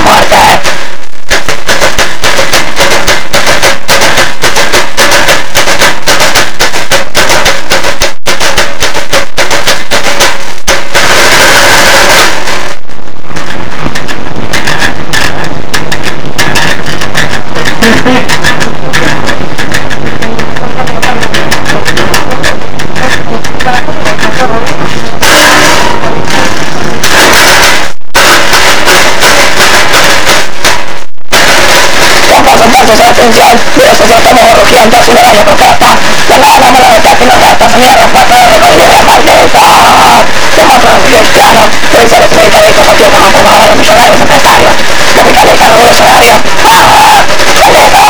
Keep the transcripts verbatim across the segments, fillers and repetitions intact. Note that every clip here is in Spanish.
muerte. Atención, mira, se estamos rugiendo sin la daño protesta. La mala mala de que nos gasta, señor, cuatro de recorrida, maldita. Demócratas cristianos, policiales medicamentos, partido como formadores millonarios empresarios. Capitalistas revolucionarios. ¡Ah! ¡Chaleco!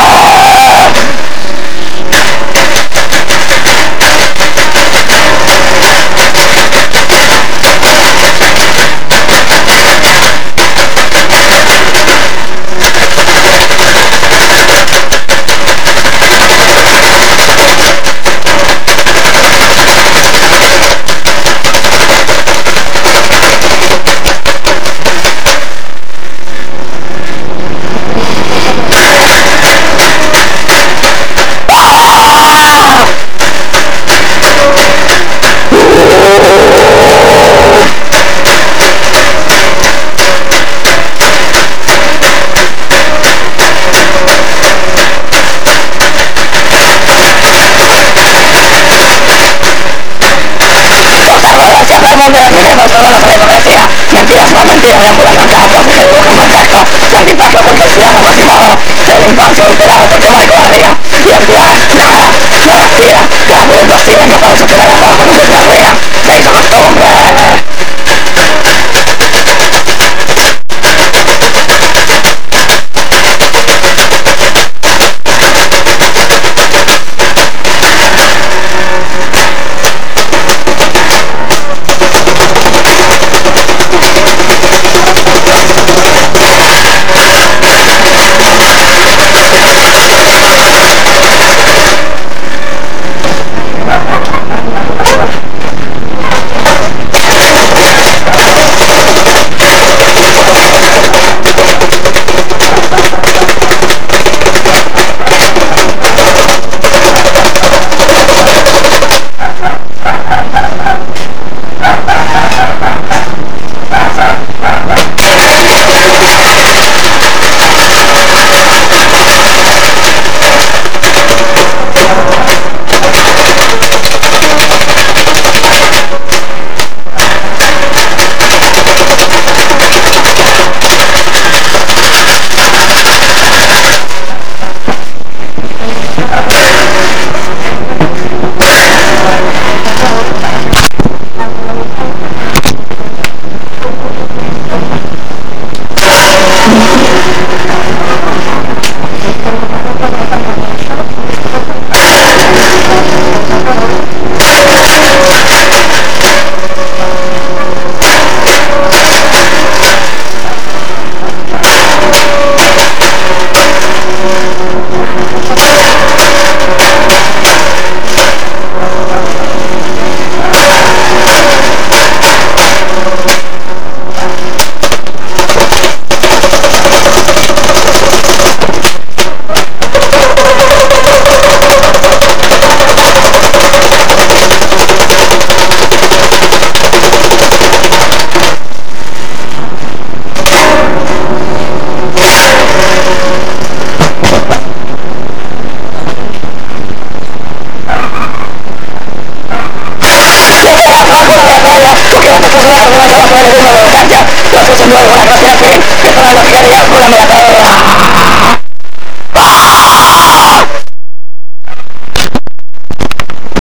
Mentiras, más mentiras, de pura contrato, que se dibujan más texto, sacrificio porque el ciudadano motivado, delincuencia alterada porque más cobardía, identidad, nada, no respira, las multas siguen no para superar el trabajo, no se termina, se hizo costumbre. Luego, la gracia es que, que toda la ciudad ya fuera me la